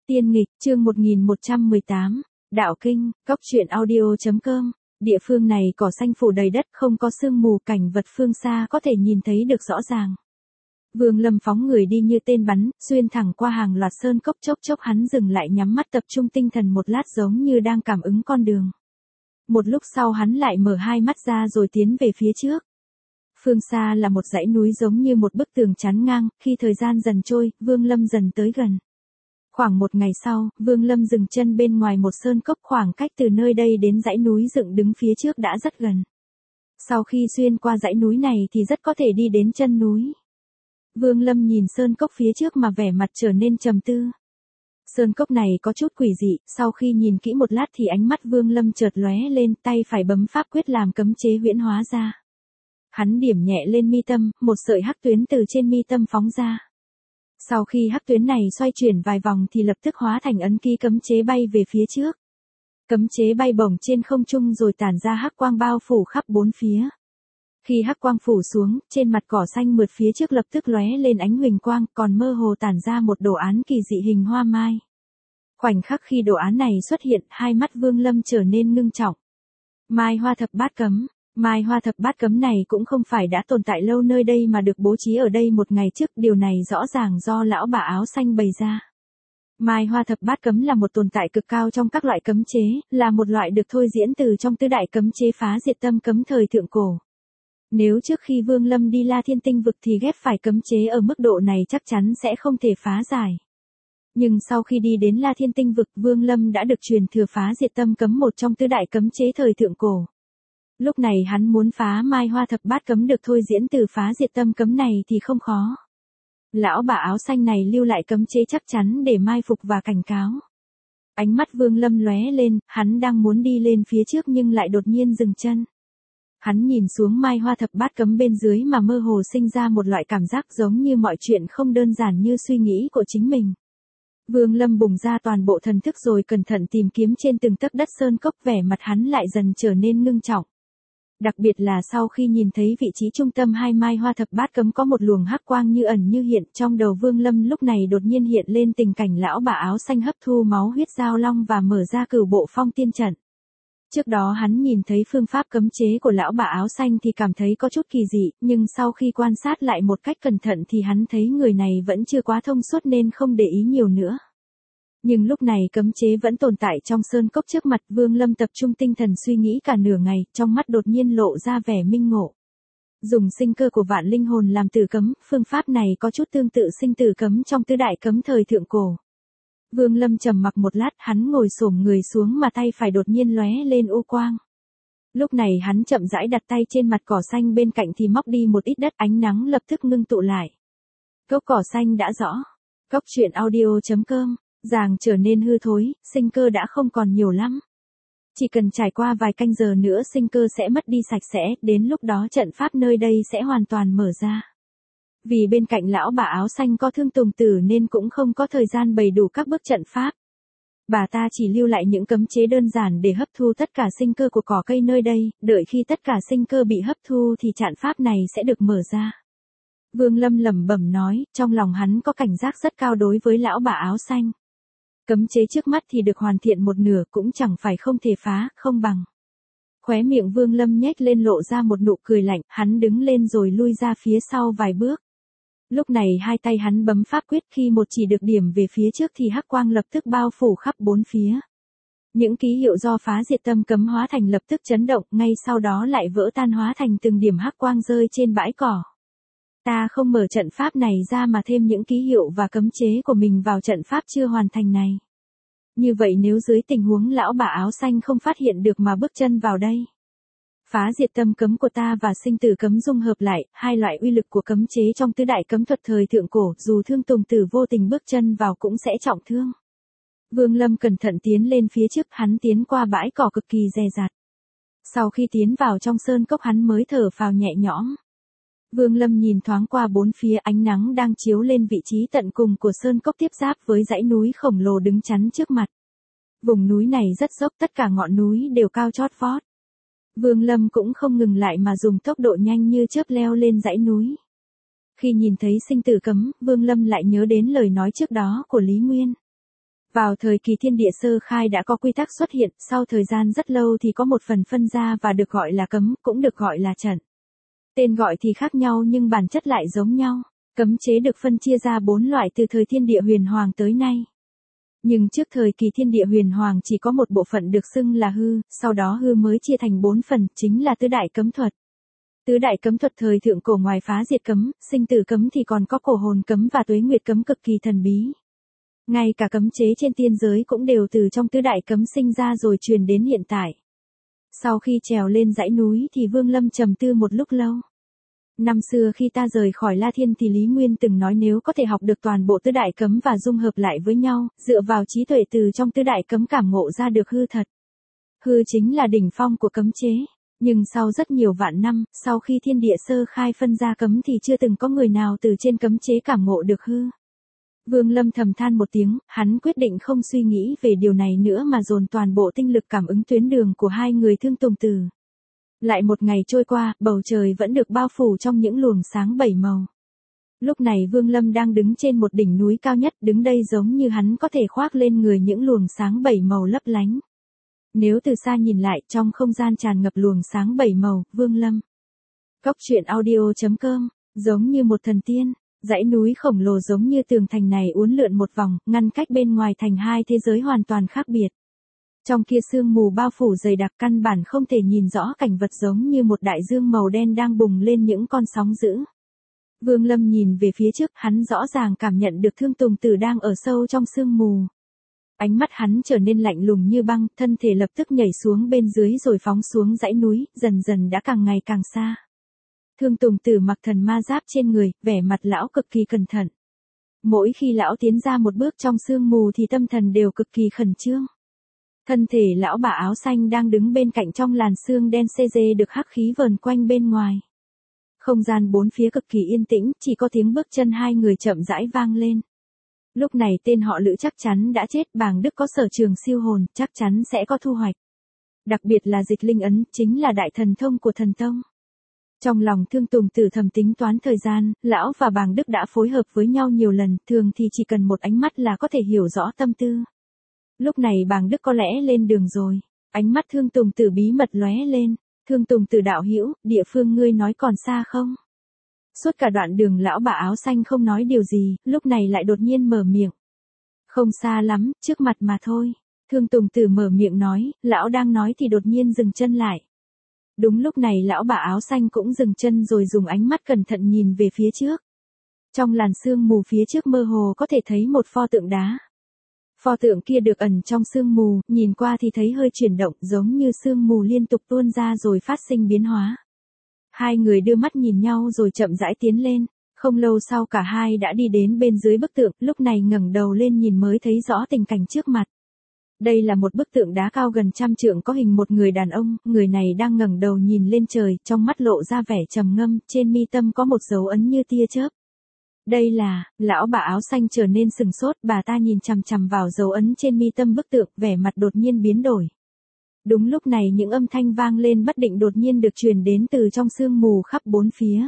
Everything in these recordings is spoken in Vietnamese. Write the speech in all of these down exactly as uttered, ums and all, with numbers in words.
Tiên nghịch, chương một nghìn một trăm mười tám, Đạo Kinh, Cốc truyện audio chấm com. Địa phương này cỏ xanh phủ đầy đất, không có sương mù, cảnh vật phương xa có thể nhìn thấy được rõ ràng. Vương Lâm phóng người đi như tên bắn, xuyên thẳng qua hàng loạt sơn cốc, chốc chốc hắn dừng lại nhắm mắt tập trung tinh thần một lát giống như đang cảm ứng con đường. Một lúc sau hắn lại mở hai mắt ra rồi tiến về phía trước. Phương xa là một dãy núi giống như một bức tường chắn ngang, khi thời gian dần trôi, Vương Lâm dần tới gần. Khoảng một ngày sau, Vương Lâm dừng chân bên ngoài một sơn cốc, khoảng cách từ nơi đây đến dãy núi dựng đứng phía trước đã rất gần. Sau khi xuyên qua dãy núi này thì rất có thể đi đến chân núi. Vương Lâm nhìn sơn cốc phía trước mà vẻ mặt trở nên trầm tư. Sơn cốc này có chút quỷ dị, sau khi nhìn kỹ một lát thì ánh mắt Vương Lâm chợt lóe lên, tay phải bấm pháp quyết làm cấm chế huyễn hóa ra. Hắn điểm nhẹ lên mi tâm, một sợi hắc tuyến từ trên mi tâm phóng ra. Sau khi hắc tuyến này xoay chuyển vài vòng thì lập tức hóa thành ấn ký cấm chế bay về phía trước. Cấm chế bay bổng trên không trung rồi tản ra hắc quang bao phủ khắp bốn phía. Khi hắc quang phủ xuống, trên mặt cỏ xanh mượt phía trước lập tức lóe lên ánh huỳnh quang, còn mơ hồ tản ra một đồ án kỳ dị hình hoa mai. Khoảnh khắc khi đồ án này xuất hiện, hai mắt Vương Lâm trở nên ngưng trọng. Mai hoa thập bát cấm. Mai hoa thập bát cấm này cũng không phải đã tồn tại lâu nơi đây mà được bố trí ở đây một ngày trước, điều này rõ ràng do lão bà áo xanh bày ra. Mai hoa thập bát cấm là một tồn tại cực cao trong các loại cấm chế, là một loại được thôi diễn từ trong tứ đại cấm chế phá diệt tâm cấm thời thượng cổ. Nếu trước khi Vương Lâm đi La Thiên Tinh vực thì ghép phải cấm chế ở mức độ này chắc chắn sẽ không thể phá giải. Nhưng sau khi đi đến La Thiên Tinh vực, Vương Lâm đã được truyền thừa phá diệt tâm cấm một trong tứ đại cấm chế thời thượng cổ. Lúc này hắn muốn phá mai hoa thập bát cấm được thôi diễn từ phá diệt tâm cấm này thì không khó. Lão bà áo xanh này lưu lại cấm chế chắc chắn để mai phục và cảnh cáo. Ánh mắt Vương Lâm lóe lên, hắn đang muốn đi lên phía trước nhưng lại đột nhiên dừng chân. Hắn nhìn xuống mai hoa thập bát cấm bên dưới mà mơ hồ sinh ra một loại cảm giác giống như mọi chuyện không đơn giản như suy nghĩ của chính mình. Vương Lâm bùng ra toàn bộ thần thức rồi cẩn thận tìm kiếm trên từng tấc đất sơn cốc, vẻ mặt hắn lại dần trở nên ngưng trọng. Đặc biệt là sau khi nhìn thấy vị trí trung tâm hai mai hoa thập bát cấm có một luồng hắc quang như ẩn như hiện, trong đầu Vương Lâm lúc này đột nhiên hiện lên tình cảnh lão bà áo xanh hấp thu máu huyết giao long và mở ra cửu bộ phong tiên trận. Trước đó hắn nhìn thấy phương pháp cấm chế của lão bà áo xanh thì cảm thấy có chút kỳ dị, nhưng sau khi quan sát lại một cách cẩn thận thì hắn thấy người này vẫn chưa quá thông suốt nên không để ý nhiều nữa. Nhưng lúc này cấm chế vẫn tồn tại trong sơn cốc trước mặt, Vương Lâm tập trung tinh thần suy nghĩ cả nửa ngày, trong mắt đột nhiên lộ ra vẻ minh ngộ. Dùng sinh cơ của vạn linh hồn làm tử cấm, phương pháp này có chút tương tự sinh tử cấm trong tứ đại cấm thời thượng cổ. Vương Lâm trầm mặc một lát, hắn ngồi xổm người xuống mà tay phải đột nhiên lóe lên ô quang. Lúc này hắn chậm rãi đặt tay trên mặt cỏ xanh bên cạnh thì móc đi một ít đất, ánh nắng lập tức ngưng tụ lại. Gốc cỏ xanh đã rõ. Cốc truyện audio chấm com. Ràng trở nên hư thối, sinh cơ đã không còn nhiều lắm. Chỉ cần trải qua vài canh giờ nữa sinh cơ sẽ mất đi sạch sẽ, đến lúc đó trận pháp nơi đây sẽ hoàn toàn mở ra. Vì bên cạnh lão bà áo xanh có Thương Tùng Tử nên cũng không có thời gian bày đủ các bước trận pháp. Bà ta chỉ lưu lại những cấm chế đơn giản để hấp thu tất cả sinh cơ của cỏ cây nơi đây, đợi khi tất cả sinh cơ bị hấp thu thì trận pháp này sẽ được mở ra. Vương Lâm lẩm bẩm nói, trong lòng hắn có cảnh giác rất cao đối với lão bà áo xanh. Cấm chế trước mắt thì được hoàn thiện một nửa, cũng chẳng phải không thể phá, không bằng. Khóe miệng Vương Lâm nhếch lên lộ ra một nụ cười lạnh, hắn đứng lên rồi lui ra phía sau vài bước. Lúc này hai tay hắn bấm pháp quyết, khi một chỉ được điểm về phía trước thì hắc quang lập tức bao phủ khắp bốn phía. Những ký hiệu do phá diệt tâm cấm hóa thành lập tức chấn động, ngay sau đó lại vỡ tan hóa thành từng điểm hắc quang rơi trên bãi cỏ. Ta không mở trận pháp này ra mà thêm những ký hiệu và cấm chế của mình vào trận pháp chưa hoàn thành này. Như vậy nếu dưới tình huống lão bà áo xanh không phát hiện được mà bước chân vào đây. Phá diệt tâm cấm của ta và sinh tử cấm dung hợp lại, hai loại uy lực của cấm chế trong tứ đại cấm thuật thời thượng cổ, dù Thương Tùng Tử vô tình bước chân vào cũng sẽ trọng thương. Vương Lâm cẩn thận tiến lên phía trước, hắn tiến qua bãi cỏ cực kỳ dè dặt. Sau khi tiến vào trong sơn cốc hắn mới thở phào nhẹ nhõm. Vương Lâm nhìn thoáng qua bốn phía, ánh nắng đang chiếu lên vị trí tận cùng của sơn cốc tiếp giáp với dãy núi khổng lồ đứng chắn trước mặt. Vùng núi này rất dốc, tất cả ngọn núi đều cao chót vót. Vương Lâm cũng không ngừng lại mà dùng tốc độ nhanh như chớp leo lên dãy núi. Khi nhìn thấy sinh tử cấm, Vương Lâm lại nhớ đến lời nói trước đó của Lý Nguyên. Vào thời kỳ thiên địa sơ khai đã có quy tắc xuất hiện, sau thời gian rất lâu thì có một phần phân ra và được gọi là cấm, cũng được gọi là trận. Tên gọi thì khác nhau nhưng bản chất lại giống nhau. Cấm chế được phân chia ra bốn loại từ thời thiên địa huyền hoàng tới nay. Nhưng trước thời kỳ thiên địa huyền hoàng chỉ có một bộ phận được xưng là hư, sau đó hư mới chia thành bốn phần, chính là tứ đại cấm thuật. Tứ đại cấm thuật thời thượng cổ ngoài phá diệt cấm, sinh tử cấm thì còn có cổ hồn cấm và tuế nguyệt cấm cực kỳ thần bí. Ngay cả cấm chế trên tiên giới cũng đều từ trong tứ đại cấm sinh ra rồi truyền đến hiện tại. Sau khi trèo lên dãy núi thì Vương Lâm trầm tư một lúc lâu. Năm xưa khi ta rời khỏi La Thiên thì Lý Nguyên từng nói nếu có thể học được toàn bộ tứ đại cấm và dung hợp lại với nhau, dựa vào trí tuệ từ trong tứ đại cấm cảm ngộ ra được hư thật. Hư chính là đỉnh phong của cấm chế. Nhưng sau rất nhiều vạn năm, sau khi thiên địa sơ khai phân ra cấm thì chưa từng có người nào từ trên cấm chế cảm ngộ được hư. Vương Lâm thầm than một tiếng, hắn quyết định không suy nghĩ về điều này nữa mà dồn toàn bộ tinh lực cảm ứng tuyến đường của hai người Thương Tùng Tử. Lại một ngày trôi qua, bầu trời vẫn được bao phủ trong những luồng sáng bảy màu. Lúc này Vương Lâm đang đứng trên một đỉnh núi cao nhất, đứng đây giống như hắn có thể khoác lên người những luồng sáng bảy màu lấp lánh. Nếu từ xa nhìn lại, trong không gian tràn ngập luồng sáng bảy màu, Vương Lâm. Cốc truyện audio chấm com, giống như một thần tiên, dãy núi khổng lồ giống như tường thành này uốn lượn một vòng, ngăn cách bên ngoài thành hai thế giới hoàn toàn khác biệt. Trong kia sương mù bao phủ dày đặc căn bản không thể nhìn rõ cảnh vật giống như một đại dương màu đen đang bùng lên những con sóng dữ. Vương Lâm nhìn về phía trước, hắn rõ ràng cảm nhận được Thương Tùng Tử đang ở sâu trong sương mù. Ánh mắt hắn trở nên lạnh lùng như băng, thân thể lập tức nhảy xuống bên dưới rồi phóng xuống dãy núi, dần dần đã càng ngày càng xa. Thương Tùng Tử mặc thần ma giáp trên người, vẻ mặt lão cực kỳ cẩn thận. Mỗi khi lão tiến ra một bước trong sương mù thì tâm thần đều cực kỳ khẩn trương. Thân thể lão bà áo xanh đang đứng bên cạnh trong làn sương đen xê dê được hắc khí vờn quanh bên ngoài. Không gian bốn phía cực kỳ yên tĩnh, chỉ có tiếng bước chân hai người chậm rãi vang lên. Lúc này tên họ Lữ chắc chắn đã chết, Bàng Đức có sở trường siêu hồn, chắc chắn sẽ có thu hoạch. Đặc biệt là dịch linh ấn, chính là đại thần thông của thần tông. Trong lòng Thương Tùng Tử thầm tính toán thời gian, lão và Bàng Đức đã phối hợp với nhau nhiều lần, thường thì chỉ cần một ánh mắt là có thể hiểu rõ tâm tư. Lúc này Bàng Đức có lẽ lên đường rồi. Ánh mắt Thương Tùng Tử bí mật lóe lên. Thương Tùng Tử đạo hữu, địa phương ngươi nói còn xa không? Suốt cả đoạn đường lão bà áo xanh không nói điều gì, lúc này lại đột nhiên mở miệng. Không xa lắm, trước mặt mà thôi. Thương Tùng Tử mở miệng nói, lão đang nói thì đột nhiên dừng chân lại. Đúng lúc này lão bà áo xanh cũng dừng chân rồi dùng ánh mắt cẩn thận nhìn về phía trước. Trong làn sương mù phía trước mơ hồ có thể thấy một pho tượng đá. Pho tượng kia được ẩn trong sương mù, nhìn qua thì thấy hơi chuyển động giống như sương mù liên tục tuôn ra rồi phát sinh biến hóa. Hai người đưa mắt nhìn nhau rồi chậm rãi tiến lên, không lâu sau cả hai đã đi đến bên dưới bức tượng, lúc này ngẩng đầu lên nhìn mới thấy rõ tình cảnh trước mặt. Đây là một bức tượng đá cao gần trăm trượng có hình một người đàn ông, người này đang ngẩng đầu nhìn lên trời, trong mắt lộ ra vẻ trầm ngâm, trên mi tâm có một dấu ấn như tia chớp. Đây là, lão bà áo xanh trở nên sừng sốt, bà ta nhìn chằm chằm vào dấu ấn trên mi tâm bức tượng, vẻ mặt đột nhiên biến đổi. Đúng lúc này những âm thanh vang lên bất định đột nhiên được truyền đến từ trong sương mù khắp bốn phía.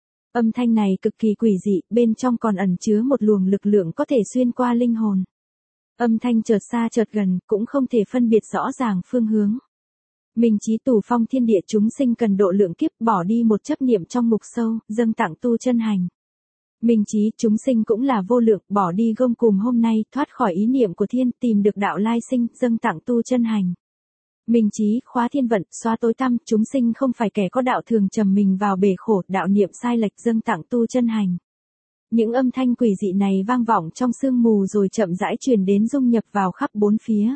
Âm thanh này cực kỳ quỷ dị, bên trong còn ẩn chứa một luồng lực lượng có thể xuyên qua linh hồn. Âm thanh chợt xa chợt gần, cũng không thể phân biệt rõ ràng phương hướng. Minh chí tù phong thiên địa chúng sinh cần độ lượng kiếp, bỏ đi một chấp niệm trong mục sâu, dâng tặng tu chân hành. Minh chí chúng sinh cũng là vô lượng, bỏ đi gông cùm hôm nay, thoát khỏi ý niệm của thiên, tìm được đạo lai sinh, dâng tặng tu chân hành. Minh chí khóa thiên vận, xóa tối tăm, chúng sinh không phải kẻ có đạo thường trầm mình vào bể khổ, đạo niệm sai lệch, dâng tặng tu chân hành. Những âm thanh quỷ dị này vang vọng trong sương mù rồi chậm rãi truyền đến dung nhập vào khắp bốn phía.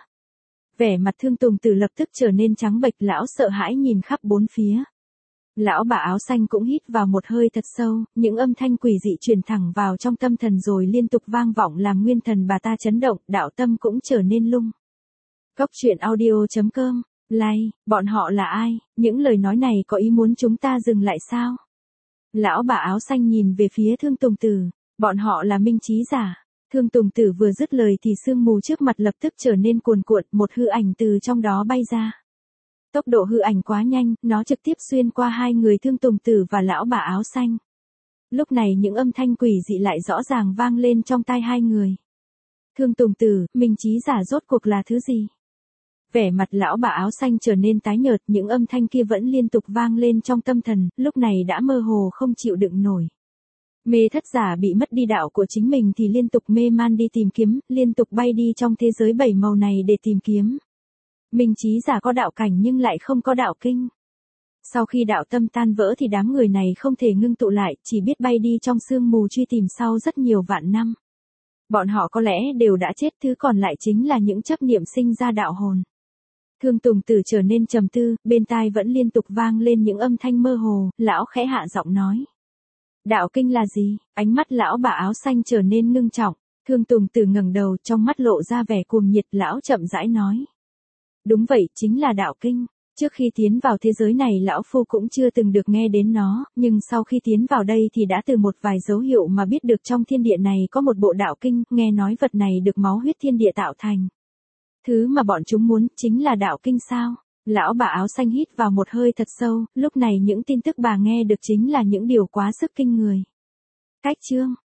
Vẻ mặt Thương Tùng Tử lập tức trở nên trắng bệch, lão sợ hãi nhìn khắp bốn phía. Lão bà áo xanh cũng hít vào một hơi thật sâu, những âm thanh quỷ dị truyền thẳng vào trong tâm thần rồi liên tục vang vọng làm nguyên thần bà ta chấn động, đạo tâm cũng trở nên lung. Cốc truyện audio chấm com, like, bọn họ là ai, những lời nói này có ý muốn chúng ta dừng lại sao? Lão bà áo xanh nhìn về phía Thương Tùng Tử, bọn họ là minh trí giả. Thương Tùng Tử vừa dứt lời thì sương mù trước mặt lập tức trở nên cuồn cuộn, một hư ảnh từ trong đó bay ra. Tốc độ hư ảnh quá nhanh, nó trực tiếp xuyên qua hai người Thương Tùng Tử và lão bà áo xanh. Lúc này những âm thanh quỷ dị lại rõ ràng vang lên trong tai hai người. Thương Tùng Tử, minh trí giả rốt cuộc là thứ gì? Vẻ mặt lão bà áo xanh trở nên tái nhợt, những âm thanh kia vẫn liên tục vang lên trong tâm thần, lúc này đã mơ hồ không chịu đựng nổi. Mê thất giả bị mất đi đạo của chính mình thì liên tục mê man đi tìm kiếm, liên tục bay đi trong thế giới bảy màu này để tìm kiếm. Minh trí giả có đạo cảnh nhưng lại không có đạo kinh. Sau khi đạo tâm tan vỡ thì đám người này không thể ngưng tụ lại, chỉ biết bay đi trong sương mù truy tìm sau rất nhiều vạn năm. Bọn họ có lẽ đều đã chết, thứ còn lại chính là những chấp niệm sinh ra đạo hồn. Thương Tùng Tử trở nên trầm tư, bên tai vẫn liên tục vang lên những âm thanh mơ hồ, lão khẽ hạ giọng nói. Đạo kinh là gì? Ánh mắt lão bà áo xanh trở nên ngưng trọng. Thương Tùng Tử ngẩng đầu, trong mắt lộ ra vẻ cuồng nhiệt, lão chậm rãi nói. Đúng vậy, chính là đạo kinh. Trước khi tiến vào thế giới này lão phu cũng chưa từng được nghe đến nó, nhưng sau khi tiến vào đây thì đã từ một vài dấu hiệu mà biết được trong thiên địa này có một bộ đạo kinh, nghe nói vật này được máu huyết thiên địa tạo thành. Thứ mà bọn chúng muốn chính là đạo kinh sao? Lão bà áo xanh hít vào một hơi thật sâu, lúc này những tin tức bà nghe được chính là những điều quá sức kinh người. Cách chương